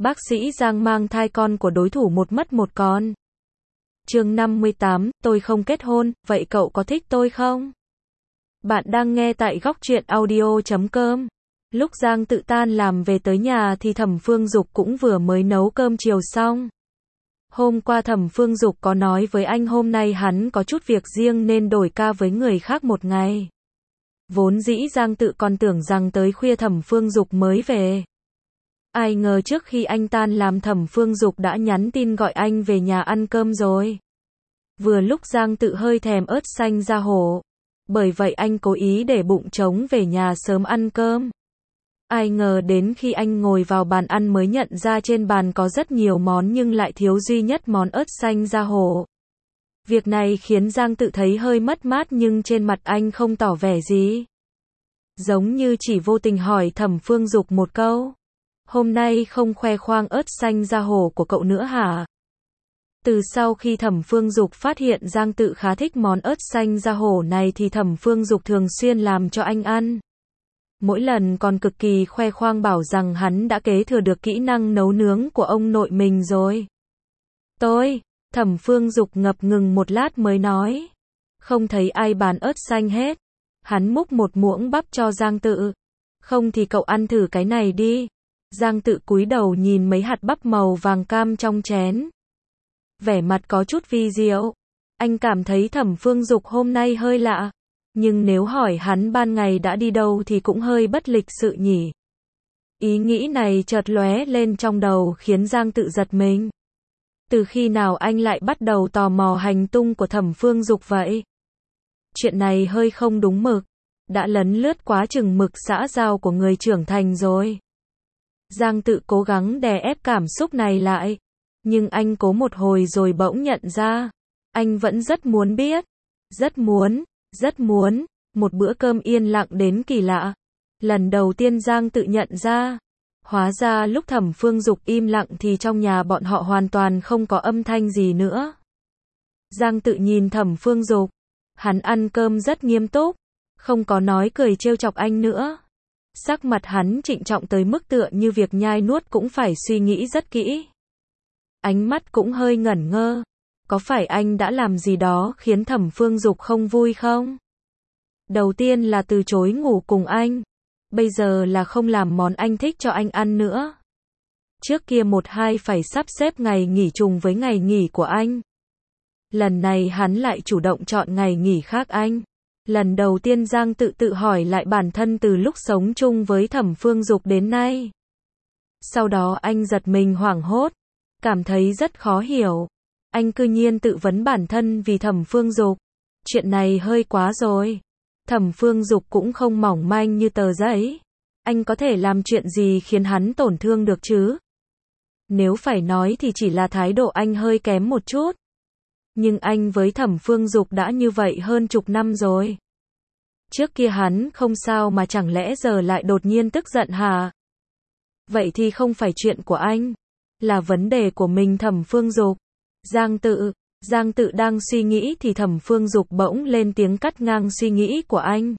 Bác sĩ Giang mang thai con của đối thủ một mất một con. Chương 58, tôi không kết hôn, vậy cậu có thích tôi không? Bạn đang nghe tại góc truyện audio.com. Lúc Giang Tự tan làm về tới nhà thì Thẩm Phương Dục cũng vừa mới nấu cơm chiều xong. Hôm qua Thẩm Phương Dục có nói với anh hôm nay hắn có chút việc riêng nên đổi ca với người khác một ngày. Vốn dĩ Giang Tự còn tưởng rằng tới khuya Thẩm Phương Dục mới về. Ai ngờ trước khi anh tan làm Thẩm Phương Dục đã nhắn tin gọi anh về nhà ăn cơm rồi. Vừa lúc Giang Tự hơi thèm ớt xanh ra hổ. Bởi vậy anh cố ý để bụng trống về nhà sớm ăn cơm. Ai ngờ đến khi anh ngồi vào bàn ăn mới nhận ra trên bàn có rất nhiều món nhưng lại thiếu duy nhất món ớt xanh ra hổ. Việc này khiến Giang Tự thấy hơi mất mát nhưng trên mặt anh không tỏ vẻ gì. Giống như chỉ vô tình hỏi Thẩm Phương Dục một câu. Hôm nay không khoe khoang ớt xanh ra hổ của cậu nữa hả? Từ sau khi Thẩm Phương Dục phát hiện Giang Tự khá thích món ớt xanh ra hổ này thì Thẩm Phương Dục thường xuyên làm cho anh ăn. Mỗi lần còn cực kỳ khoe khoang bảo rằng hắn đã kế thừa được kỹ năng nấu nướng của ông nội mình rồi. Thẩm Phương Dục ngập ngừng một lát mới nói. Không thấy ai bán ớt xanh hết. Hắn múc một muỗng bắp cho Giang Tự. Không thì cậu ăn thử cái này đi. Giang Tự cúi đầu nhìn mấy hạt bắp màu vàng cam trong chén. Vẻ mặt có chút vi diệu. Anh cảm thấy Thẩm Phương Dục hôm nay hơi lạ. Nhưng nếu hỏi hắn ban ngày đã đi đâu thì cũng hơi bất lịch sự nhỉ. Ý nghĩ này chợt lóe lên trong đầu khiến Giang Tự giật mình. Từ khi nào anh lại bắt đầu tò mò hành tung của Thẩm Phương Dục vậy? Chuyện này hơi không đúng mực. Đã lấn lướt quá chừng mực xã giao của người trưởng thành rồi. Giang Tự cố gắng đè ép cảm xúc này lại. Nhưng anh cố một hồi rồi bỗng nhận ra. Anh vẫn rất muốn biết. Rất muốn. Một bữa cơm yên lặng đến kỳ lạ. Lần đầu tiên Giang Tự nhận ra. Hóa ra lúc Thẩm Phương Dục im lặng thì trong nhà bọn họ hoàn toàn không có âm thanh gì nữa. Giang Tự nhìn Thẩm Phương Dục. Hắn ăn cơm rất nghiêm túc. Không có nói cười trêu chọc anh nữa. Sắc mặt hắn trịnh trọng tới mức tựa như việc nhai nuốt cũng phải suy nghĩ rất kỹ. Ánh mắt cũng hơi ngẩn ngơ. Có phải anh đã làm gì đó khiến Thẩm Phương Dục không vui không? Đầu tiên là từ chối ngủ cùng anh. Bây giờ là không làm món anh thích cho anh ăn nữa. Trước kia một hai phải sắp xếp ngày nghỉ trùng với ngày nghỉ của anh. Lần này hắn lại chủ động chọn ngày nghỉ khác anh. Lần đầu tiên Giang tự hỏi lại bản thân từ lúc sống chung với Thẩm Phương Dục đến nay. Sau đó anh giật mình hoảng hốt. Cảm thấy rất khó hiểu. Anh cư nhiên tự vấn bản thân vì Thẩm Phương Dục. Chuyện này hơi quá rồi. Thẩm Phương Dục cũng không mỏng manh như tờ giấy. Anh có thể làm chuyện gì khiến hắn tổn thương được chứ? Nếu phải nói thì chỉ là thái độ anh hơi kém một chút. Nhưng anh với Thẩm Phương Dục đã như vậy hơn chục năm rồi. Trước kia hắn không sao mà chẳng lẽ giờ lại đột nhiên tức giận hả? Vậy thì không phải chuyện của anh. Là vấn đề của mình Thẩm Phương Dục. Giang Tự đang suy nghĩ thì Thẩm Phương Dục bỗng lên tiếng cắt ngang suy nghĩ của anh.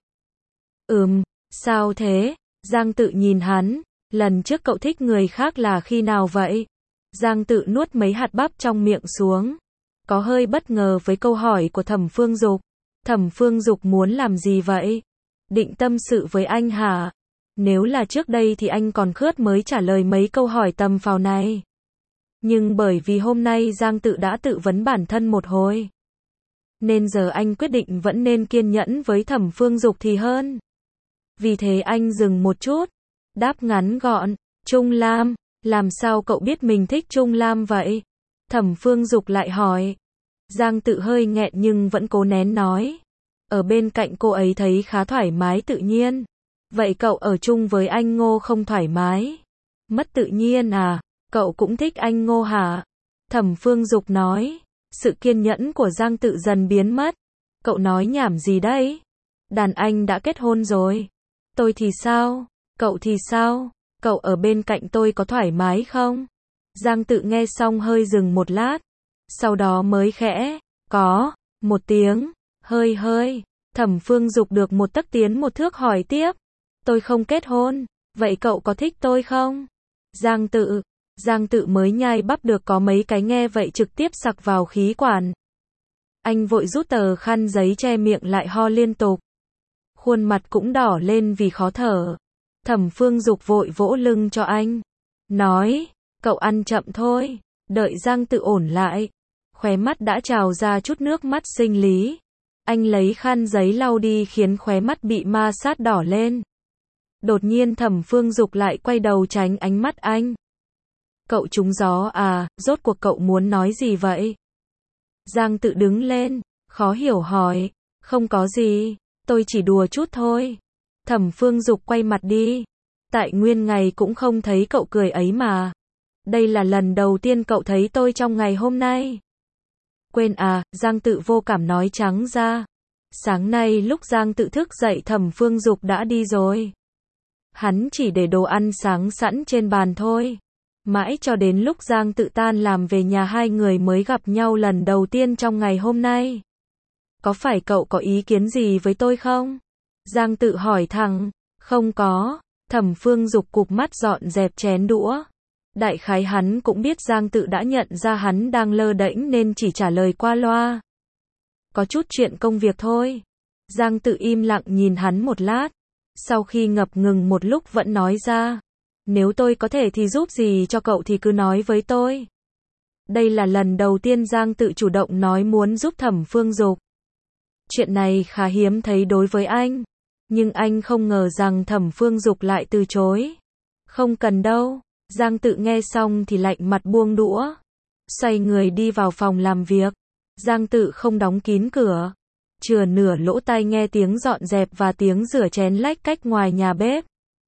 Sao thế? Giang Tự nhìn hắn. Lần trước cậu thích người khác là khi nào vậy? Giang Tự nuốt mấy hạt bắp trong miệng xuống. Có hơi bất ngờ với câu hỏi của Thẩm Phương Dục. Thẩm Phương Dục muốn làm gì vậy? Định tâm sự với anh hả? Nếu là trước đây thì anh còn khớt mới trả lời mấy câu hỏi tầm phào này. Nhưng bởi vì hôm nay Giang Tự đã tự vấn bản thân một hồi. Nên giờ anh quyết định vẫn nên kiên nhẫn với Thẩm Phương Dục thì hơn. Vì thế anh dừng một chút. Đáp ngắn gọn. Trung Lam. Làm sao cậu biết mình thích Trung Lam vậy? Thẩm Phương Dục lại hỏi. Giang Tự hơi nghẹn nhưng vẫn cố nén nói. Ở bên cạnh cô ấy thấy khá thoải mái tự nhiên. Vậy cậu ở chung với anh Ngô không thoải mái? Mất tự nhiên à? Cậu cũng thích anh Ngô hả? Thẩm Phương Dục nói. Sự kiên nhẫn của Giang Tự dần biến mất. Cậu nói nhảm gì đấy? Đàn anh đã kết hôn rồi. Tôi thì sao? Cậu thì sao? Cậu ở bên cạnh tôi có thoải mái không? Giang Tự nghe xong hơi dừng một lát. Sau đó mới khẽ. Có. Một tiếng. Hơi. Thẩm Phương Dục được một tấc tiến một thước hỏi tiếp. Tôi không kết hôn. Vậy cậu có thích tôi không? Giang Tự. Giang Tự mới nhai bắp được có mấy cái nghe vậy trực tiếp sặc vào khí quản. Anh vội rút tờ khăn giấy che miệng lại ho liên tục. Khuôn mặt cũng đỏ lên vì khó thở. Thẩm Phương Dục vội vỗ lưng cho anh. Nói, cậu ăn chậm thôi. Đợi Giang Tự ổn lại. Khóe mắt đã trào ra chút nước mắt sinh lý. Anh lấy khăn giấy lau đi khiến khóe mắt bị ma sát đỏ lên. Đột nhiên Thẩm Phương Dục lại quay đầu tránh ánh mắt anh. Cậu trúng gió à, rốt cuộc cậu muốn nói gì vậy? Giang Tự đứng lên, khó hiểu hỏi. Không có gì, tôi chỉ đùa chút thôi. Thẩm Phương Dục quay mặt đi. Tại nguyên ngày cũng không thấy cậu cười ấy mà. Đây là lần đầu tiên cậu thấy tôi trong ngày hôm nay. Quên à, Giang Tự vô cảm nói trắng ra. Sáng nay lúc Giang Tự thức dậy Thẩm Phương Dục đã đi rồi. Hắn chỉ để đồ ăn sáng sẵn trên bàn thôi. Mãi cho đến lúc Giang Tự tan làm về nhà hai người mới gặp nhau lần đầu tiên trong ngày hôm nay. Có phải cậu có ý kiến gì với tôi không? Giang Tự hỏi thẳng. Không có. Thẩm Phương Dục cụp mắt dọn dẹp chén đũa. Đại khái hắn cũng biết Giang Tự đã nhận ra hắn đang lơ đễnh nên chỉ trả lời qua loa. Có chút chuyện công việc thôi. Giang Tự im lặng nhìn hắn một lát. Sau khi ngập ngừng một lúc vẫn nói ra. Nếu tôi có thể thì giúp gì cho cậu thì cứ nói với tôi. Đây là lần đầu tiên Giang Tự chủ động nói muốn giúp Thẩm Phương Dục. Chuyện này khá hiếm thấy đối với anh. Nhưng anh không ngờ rằng Thẩm Phương Dục lại từ chối. Không cần đâu. Giang Tự nghe xong thì lạnh mặt buông đũa. Xoay người đi vào phòng làm việc. Giang Tự không đóng kín cửa. Chừa nửa lỗ tai nghe tiếng dọn dẹp và tiếng rửa chén lách cách ngoài nhà bếp.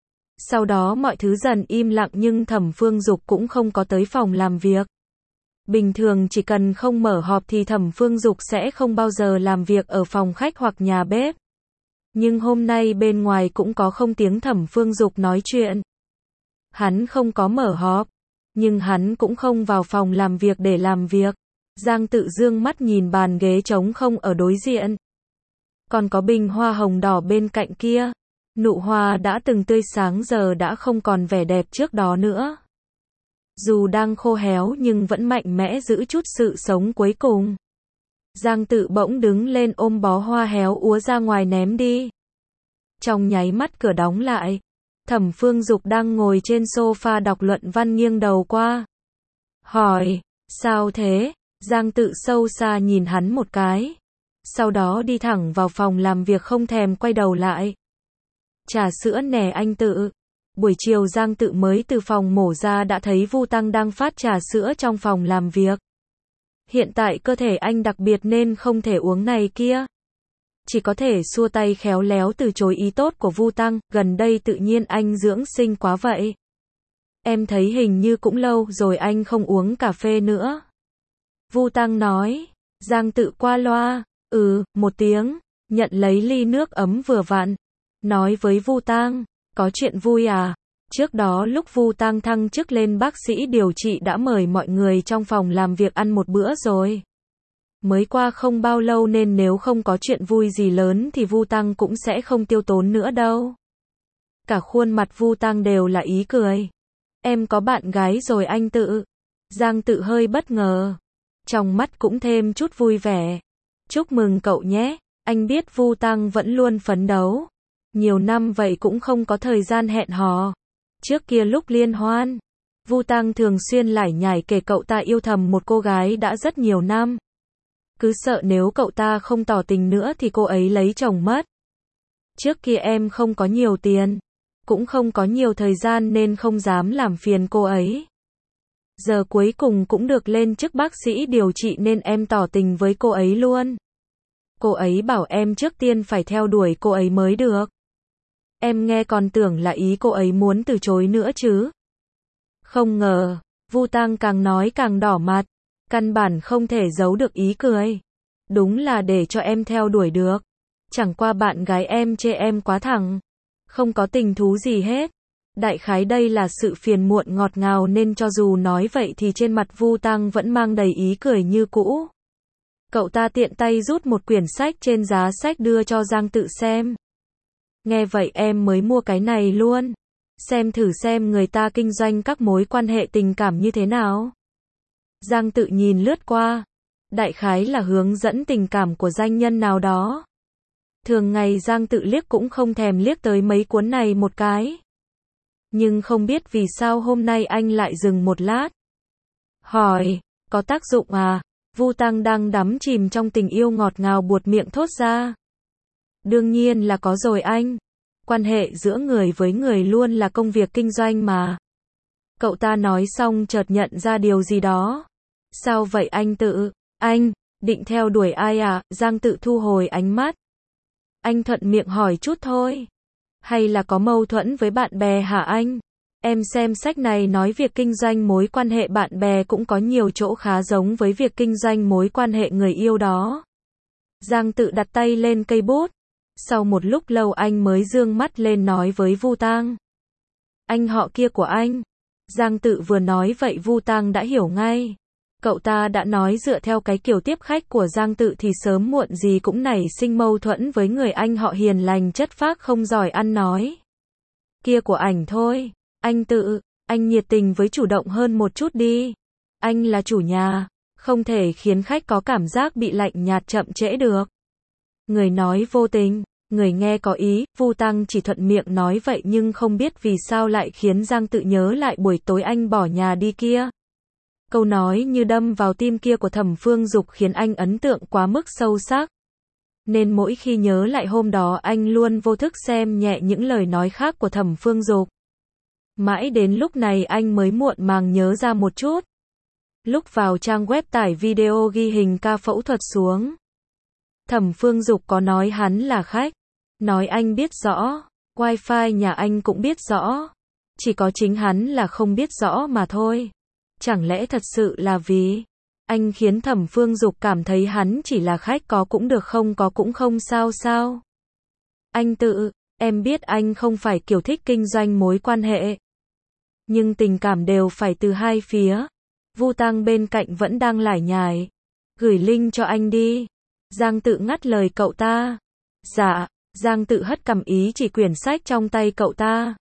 Sau đó mọi thứ dần im lặng nhưng Thẩm Phương Dục cũng không có tới phòng làm việc. Bình thường chỉ cần không mở họp thì Thẩm Phương Dục sẽ không bao giờ làm việc ở phòng khách hoặc nhà bếp. Nhưng hôm nay bên ngoài cũng có không tiếng Thẩm Phương Dục nói chuyện. Hắn không có mở họp, nhưng hắn cũng không vào phòng làm việc để làm việc. Giang Tự dương mắt nhìn bàn ghế trống không ở đối diện. Còn có bình hoa hồng đỏ bên cạnh kia. Nụ hoa đã từng tươi sáng giờ đã không còn vẻ đẹp trước đó nữa. Dù đang khô héo nhưng vẫn mạnh mẽ giữ chút sự sống cuối cùng. Giang Tự bỗng đứng lên ôm bó hoa héo úa ra ngoài ném đi. Trong nháy mắt cửa đóng lại. Thẩm Phương Dục đang ngồi trên sofa đọc luận văn nghiêng đầu qua. Hỏi, sao thế? Giang Tự sâu xa nhìn hắn một cái. Sau đó đi thẳng vào phòng làm việc không thèm quay đầu lại. Trà sữa nè anh Tự. Buổi chiều Giang Tự mới từ phòng mổ ra đã thấy Vu Tăng đang phát trà sữa trong phòng làm việc. Hiện tại cơ thể anh đặc biệt nên không thể uống này kia. Chỉ có thể xua tay khéo léo từ chối ý tốt của Vu Tăng, gần đây tự nhiên anh dưỡng sinh quá vậy. Em thấy hình như cũng lâu rồi anh không uống cà phê nữa. Vu Tăng nói. Giang Tự qua loa. Một tiếng. Nhận lấy ly nước ấm vừa vặn. Nói với Vu Tăng. Có chuyện vui à? Trước đó lúc Vu Tăng thăng chức lên bác sĩ điều trị đã mời mọi người trong phòng làm việc ăn một bữa rồi. Mới qua không bao lâu nên nếu không có chuyện vui gì lớn thì Vu Tăng cũng sẽ không tiêu tốn nữa đâu. Cả khuôn mặt Vu Tăng đều là ý cười. Em có bạn gái rồi anh Tự. Giang Tự hơi bất ngờ. Trong mắt cũng thêm chút vui vẻ. Chúc mừng cậu nhé. Anh biết Vu Tăng vẫn luôn phấn đấu. Nhiều năm vậy cũng không có thời gian hẹn hò. Trước kia lúc liên hoan, Vu Tăng thường xuyên lải nhải kể cậu ta yêu thầm một cô gái đã rất nhiều năm. Cứ sợ nếu cậu ta không tỏ tình nữa thì cô ấy lấy chồng mất. Trước kia em không có nhiều tiền, cũng không có nhiều thời gian nên không dám làm phiền cô ấy. Giờ cuối cùng cũng được lên chức bác sĩ điều trị nên em tỏ tình với cô ấy luôn. Cô ấy bảo em trước tiên phải theo đuổi cô ấy mới được. Em nghe còn tưởng là ý cô ấy muốn từ chối nữa chứ. Không ngờ, Vu Tăng càng nói càng đỏ mặt. Căn bản không thể giấu được ý cười. Đúng là để cho em theo đuổi được. Chẳng qua bạn gái em chê em quá thẳng. Không có tình thú gì hết. Đại khái đây là sự phiền muộn ngọt ngào nên cho dù nói vậy thì trên mặt Vu Tăng vẫn mang đầy ý cười như cũ. Cậu ta tiện tay rút một quyển sách trên giá sách đưa cho Giang Tự xem. Nghe vậy em mới mua cái này luôn. Xem thử xem người ta kinh doanh các mối quan hệ tình cảm như thế nào. Giang Tự nhìn lướt qua. Đại khái là hướng dẫn tình cảm của danh nhân nào đó. Thường ngày Giang Tự liếc cũng không thèm liếc tới mấy cuốn này một cái. Nhưng không biết vì sao hôm nay anh lại dừng một lát. Hỏi, có tác dụng à? Vu Tăng đang đắm chìm trong tình yêu ngọt ngào buột miệng thốt ra. Đương nhiên là có rồi anh. Quan hệ giữa người với người luôn là công việc kinh doanh mà. Cậu ta nói xong chợt nhận ra điều gì đó. Sao vậy anh Tự? Anh, định theo đuổi ai à? Giang Tự thu hồi ánh mắt. Anh thuận miệng hỏi chút thôi. Hay là có mâu thuẫn với bạn bè hả anh? Em xem sách này nói việc kinh doanh mối quan hệ bạn bè cũng có nhiều chỗ khá giống với việc kinh doanh mối quan hệ người yêu đó. Giang Tự đặt tay lên cây bút. Sau một lúc lâu anh mới dương mắt lên nói với Vu Tang. Anh họ kia của anh. Giang Tự vừa nói vậy Vu Tang đã hiểu ngay. Cậu ta đã nói dựa theo cái kiểu tiếp khách của Giang Tự thì sớm muộn gì cũng nảy sinh mâu thuẫn với người anh họ hiền lành chất phác không giỏi ăn nói. Kia của ảnh thôi. Anh Tự, anh nhiệt tình với chủ động hơn một chút đi. Anh là chủ nhà, không thể khiến khách có cảm giác bị lạnh nhạt chậm trễ được. Người nói vô tình, người nghe có ý, Vu Tăng chỉ thuận miệng nói vậy nhưng không biết vì sao lại khiến Giang Tự nhớ lại buổi tối anh bỏ nhà đi kia. Câu nói như đâm vào tim kia của Thẩm Phương Dục khiến anh ấn tượng quá mức sâu sắc. Nên mỗi khi nhớ lại hôm đó anh luôn vô thức xem nhẹ những lời nói khác của Thẩm Phương Dục. Mãi đến lúc này anh mới muộn màng nhớ ra một chút. Lúc vào trang web tải video ghi hình ca phẫu thuật xuống. Thẩm Phương Dục có nói hắn là khách. Nói anh biết rõ. Wifi nhà anh cũng biết rõ. Chỉ có chính hắn là không biết rõ mà thôi. Chẳng lẽ thật sự là vì anh khiến Thẩm Phương Dục cảm thấy hắn chỉ là khách có cũng được không có cũng không sao sao? Anh Tự, em biết anh không phải kiểu thích kinh doanh mối quan hệ. Nhưng tình cảm đều phải từ hai phía. Vu Tăng bên cạnh vẫn đang lải nhải. Gửi link cho anh đi. Giang Tự ngắt lời cậu ta. Dạ, Giang Tự hất cằm ý chỉ quyển sách trong tay cậu ta.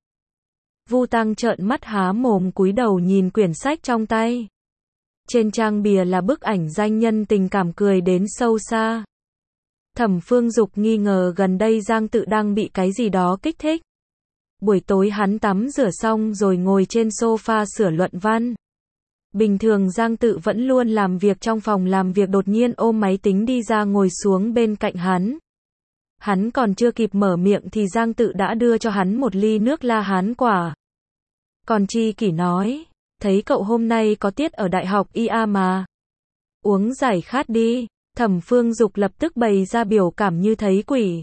Vu Tăng trợn mắt há mồm cúi đầu nhìn quyển sách trong tay. Trên trang bìa là bức ảnh danh nhân tình cảm cười đến sâu xa. Thẩm Phương Dục nghi ngờ gần đây Giang Tự đang bị cái gì đó kích thích. Buổi tối hắn tắm rửa xong rồi ngồi trên sofa sửa luận văn. Bình thường Giang Tự vẫn luôn làm việc trong phòng làm việc đột nhiên ôm máy tính đi ra ngồi xuống bên cạnh hắn. Hắn còn chưa kịp mở miệng thì Giang Tự đã đưa cho hắn một ly nước La Hán quả. Còn Chi Kỷ nói, thấy cậu hôm nay có tiết ở Đại học IA mà. Uống giải khát đi. Thẩm Phương Dục lập tức bày ra biểu cảm như thấy quỷ.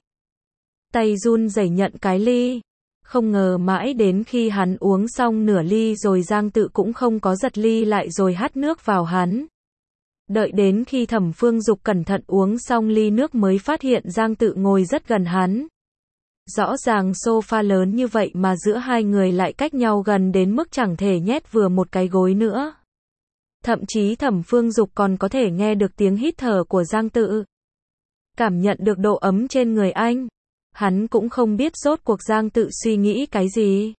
Tay run rẩy nhận cái ly. Không ngờ mãi đến khi hắn uống xong nửa ly rồi Giang Tự cũng không có giật ly lại rồi hắt nước vào hắn. Đợi đến khi Thẩm Phương Dục cẩn thận uống xong ly nước mới phát hiện Giang Tự ngồi rất gần hắn. Rõ ràng sofa lớn như vậy mà giữa hai người lại cách nhau gần đến mức chẳng thể nhét vừa một cái gối nữa. Thậm chí Thẩm Phương Dục còn có thể nghe được tiếng hít thở của Giang Tự. Cảm nhận được độ ấm trên người anh. Hắn cũng không biết rốt cuộc Giang Tự suy nghĩ cái gì.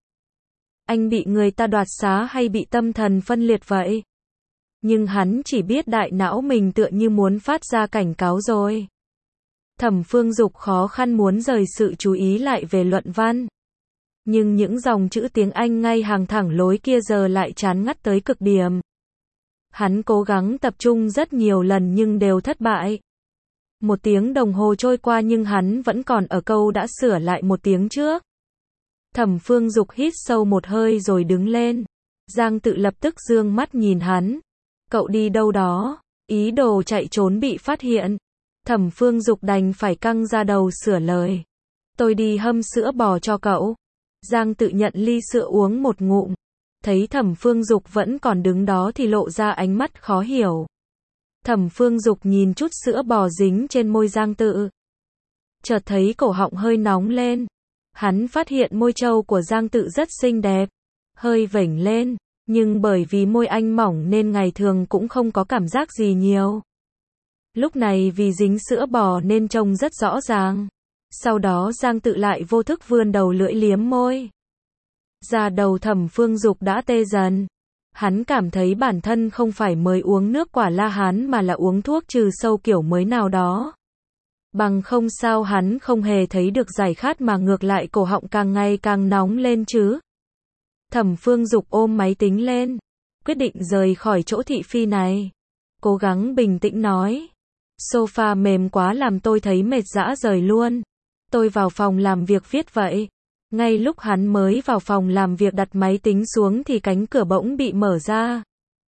Anh bị người ta đoạt xá hay bị tâm thần phân liệt vậy? Nhưng hắn chỉ biết đại não mình tựa như muốn phát ra cảnh cáo rồi. Thẩm Phương Dục khó khăn muốn rời sự chú ý lại về luận văn. Nhưng những dòng chữ tiếng Anh ngay hàng thẳng lối kia giờ lại chán ngắt tới cực điểm. Hắn cố gắng tập trung rất nhiều lần nhưng đều thất bại. 1 tiếng đồng hồ trôi qua nhưng hắn vẫn còn ở câu đã sửa lại 1 tiếng trước. Thẩm Phương Dục hít sâu một hơi rồi đứng lên. Giang Tự lập tức dương mắt nhìn hắn. Cậu đi đâu đó? Ý đồ chạy trốn bị phát hiện. Thẩm Phương Dục đành phải căng ra đầu sửa lời. Tôi đi hâm sữa bò cho cậu. Giang Tự nhận ly sữa uống một ngụm. Thấy Thẩm Phương Dục vẫn còn đứng đó thì lộ ra ánh mắt khó hiểu. Thẩm Phương Dục nhìn chút sữa bò dính trên môi Giang Tự. Chợt thấy cổ họng hơi nóng lên. Hắn phát hiện môi trâu của Giang Tự rất xinh đẹp. Hơi vểnh lên. Nhưng bởi vì môi anh mỏng nên ngày thường cũng không có cảm giác gì nhiều. Lúc này vì dính sữa bò nên trông rất rõ ràng. Sau đó Giang Tự lại vô thức vươn đầu lưỡi liếm môi. Da đầu Thẩm Phương Dục đã tê dần. Hắn cảm thấy bản thân không phải mới uống nước quả La Hán mà là uống thuốc trừ sâu kiểu mới nào đó. Bằng không sao hắn không hề thấy được giải khát mà ngược lại cổ họng càng ngày càng nóng lên chứ. Thẩm Phương Dục ôm máy tính lên, quyết định rời khỏi chỗ thị phi này. Cố gắng bình tĩnh nói. Sofa mềm quá làm tôi thấy mệt rã rời luôn. Tôi vào phòng làm việc viết vậy. Ngay lúc hắn mới vào phòng làm việc đặt máy tính xuống thì cánh cửa bỗng bị mở ra.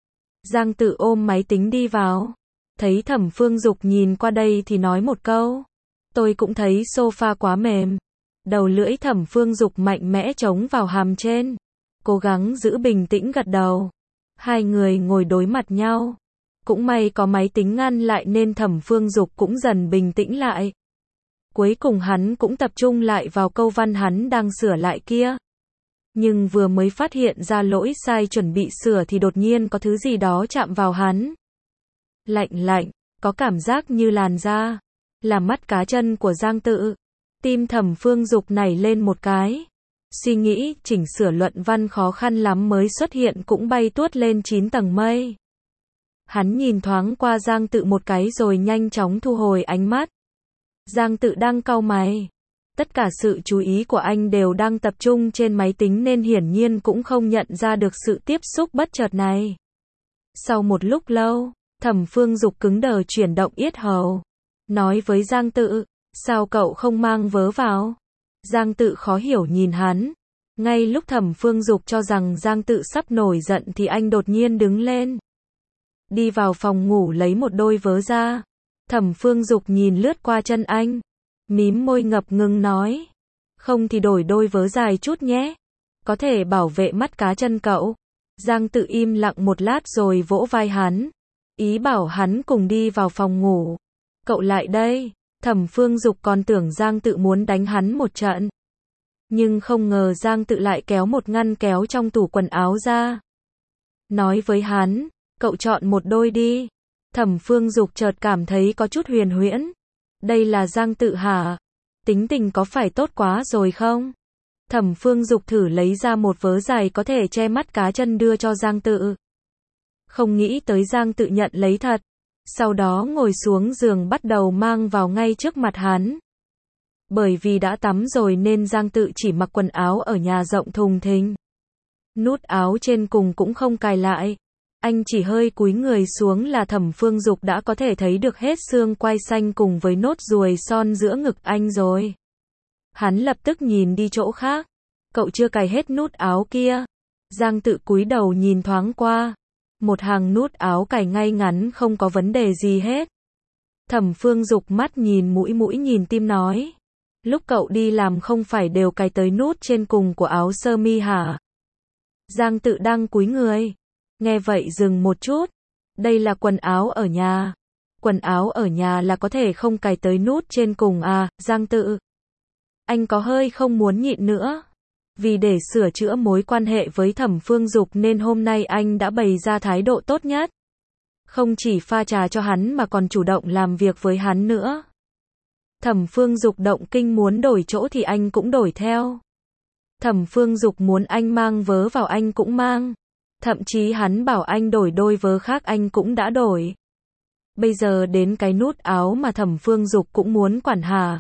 Giang Tự ôm máy tính đi vào. Thấy Thẩm Phương Dục nhìn qua đây thì nói một câu. Tôi cũng thấy sofa quá mềm. Đầu lưỡi Thẩm Phương Dục mạnh mẽ chống vào hàm trên. Cố gắng giữ bình tĩnh gật đầu. Hai người ngồi đối mặt nhau. Cũng may có máy tính ngăn lại nên Thẩm Phương Dục cũng dần bình tĩnh lại. Cuối cùng hắn cũng tập trung lại vào câu văn hắn đang sửa lại kia. Nhưng vừa mới phát hiện ra lỗi sai chuẩn bị sửa thì đột nhiên có thứ gì đó chạm vào hắn. Lạnh lạnh, có cảm giác như làn da. Là mắt cá chân của Giang Tự. Tim Thẩm Phương Dục nảy lên một cái. Suy nghĩ chỉnh sửa luận văn khó khăn lắm mới xuất hiện cũng bay tuốt lên 9 tầng mây. Hắn nhìn thoáng qua Giang Tự một cái rồi nhanh chóng thu hồi ánh mắt. Giang Tự đang cau mày. Tất cả sự chú ý của anh đều đang tập trung trên máy tính nên hiển nhiên cũng không nhận ra được sự tiếp xúc bất chợt này. Sau một lúc lâu, Thẩm Phương Dục cứng đờ chuyển động yết hầu. Nói với Giang Tự, sao cậu không mang vớ vào? Giang Tự khó hiểu nhìn hắn. Ngay lúc Thẩm Phương Dục cho rằng Giang Tự sắp nổi giận thì anh đột nhiên đứng lên. Đi vào phòng ngủ lấy một đôi vớ ra. Thẩm Phương Dục nhìn lướt qua chân anh. Mím môi ngập ngừng nói. Không thì đổi đôi vớ dài chút nhé. Có thể bảo vệ mắt cá chân cậu. Giang Tự im lặng một lát rồi vỗ vai hắn. Ý bảo hắn cùng đi vào phòng ngủ. Cậu lại đây. Thẩm Phương Dục còn tưởng Giang Tự muốn đánh hắn một trận. Nhưng không ngờ Giang Tự lại kéo một ngăn kéo trong tủ quần áo ra. Nói với hắn, cậu chọn một đôi đi. Thẩm Phương Dục chợt cảm thấy có chút huyền huyễn. Đây là Giang Tự hả? Tính tình có phải tốt quá rồi không? Thẩm Phương Dục thử lấy ra một vớ dài có thể che mắt cá chân đưa cho Giang Tự. Không nghĩ tới Giang Tự nhận lấy thật. Sau đó ngồi xuống giường bắt đầu mang vào ngay trước mặt hắn. Bởi vì đã tắm rồi nên Giang Tự chỉ mặc quần áo ở nhà rộng thùng thình. Nút áo trên cùng cũng không cài lại. Anh chỉ hơi cúi người xuống là Thẩm Phương Dục đã có thể thấy được hết xương quai xanh cùng với nốt ruồi son giữa ngực anh rồi. Hắn lập tức nhìn đi chỗ khác. Cậu chưa cài hết nút áo kia. Giang Tự cúi đầu nhìn thoáng qua. Một hàng nút áo cài ngay ngắn không có vấn đề gì hết. Thẩm Phương Dục mắt nhìn mũi nhìn tim nói. Lúc cậu đi làm không phải đều cài tới nút trên cùng của áo sơ mi hả? Giang Tự đang cúi người. Nghe vậy dừng một chút. Đây là quần áo ở nhà. Quần áo ở nhà là có thể không cài tới nút trên cùng à, Giang Tự. Anh có hơi không muốn nhịn nữa. Vì để sửa chữa mối quan hệ với Thẩm Phương Dục nên hôm nay anh đã bày ra thái độ tốt nhất. Không chỉ pha trà cho hắn mà còn chủ động làm việc với hắn nữa. Thẩm Phương Dục động kinh muốn đổi chỗ thì anh cũng đổi theo. Thẩm Phương Dục muốn anh mang vớ vào anh cũng mang. Thậm chí hắn bảo anh đổi đôi vớ khác anh cũng đã đổi. Bây giờ đến cái nút áo mà Thẩm Phương Dục cũng muốn quản hả?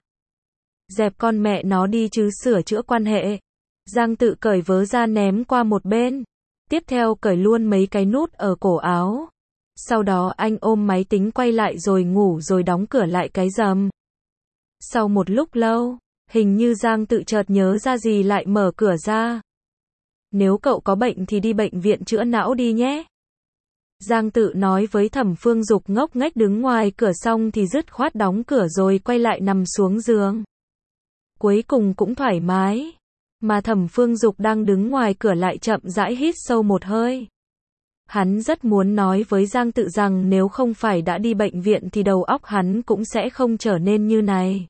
Dẹp con mẹ nó đi chứ sửa chữa quan hệ. Giang Tự cởi vớ ra ném qua một bên. Tiếp theo cởi luôn mấy cái nút ở cổ áo. Sau đó anh ôm máy tính quay lại rồi ngủ rồi đóng cửa lại cái rầm. Sau một lúc lâu, hình như Giang Tự chợt nhớ ra gì lại mở cửa ra. Nếu cậu có bệnh thì đi bệnh viện chữa não đi nhé. Giang Tự nói với Thẩm Phương Dục ngốc nghếch đứng ngoài cửa xong thì dứt khoát đóng cửa rồi quay lại nằm xuống giường. Cuối cùng cũng thoải mái. Mà Thẩm Phương Dục đang đứng ngoài cửa lại chậm rãi hít sâu một hơi. Hắn rất muốn nói với Giang Tự rằng nếu không phải đã đi bệnh viện thì đầu óc hắn cũng sẽ không trở nên như này.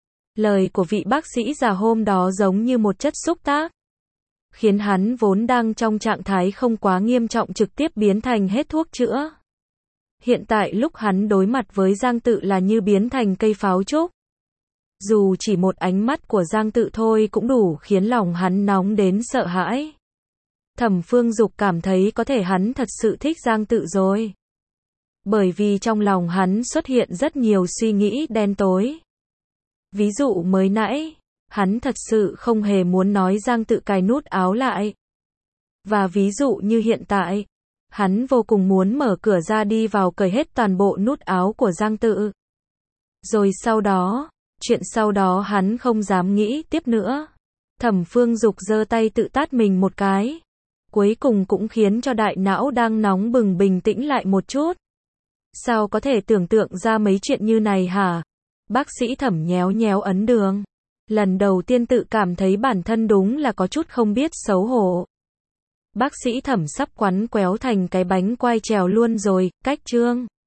Lời của vị bác sĩ già hôm đó giống như một chất xúc tác. Khiến hắn vốn đang trong trạng thái không quá nghiêm trọng trực tiếp biến thành hết thuốc chữa. Hiện tại lúc hắn đối mặt với Giang Tự là như biến thành cây pháo trúc. Dù chỉ một ánh mắt của Giang Tự thôi cũng đủ khiến lòng hắn nóng đến sợ hãi. Thẩm Phương Dục cảm thấy có thể hắn thật sự thích Giang Tự rồi. Bởi vì trong lòng hắn xuất hiện rất nhiều suy nghĩ đen tối. Ví dụ mới nãy, hắn thật sự không hề muốn nói Giang Tự cài nút áo lại. Và ví dụ như hiện tại, hắn vô cùng muốn mở cửa ra đi vào cởi hết toàn bộ nút áo của Giang Tự. Rồi sau đó, chuyện sau đó hắn không dám nghĩ tiếp nữa. Thẩm Phương Dục giơ tay tự tát mình một cái. Cuối cùng cũng khiến cho đại não đang nóng bừng bình tĩnh lại một chút. Sao có thể tưởng tượng ra mấy chuyện như này hả? Bác sĩ Thẩm nhéo nhéo ấn đường. Lần đầu tiên tự cảm thấy bản thân đúng là có chút không biết xấu hổ. Bác sĩ Thẩm sắp quắn quéo thành cái bánh quai trèo luôn rồi, cách chương.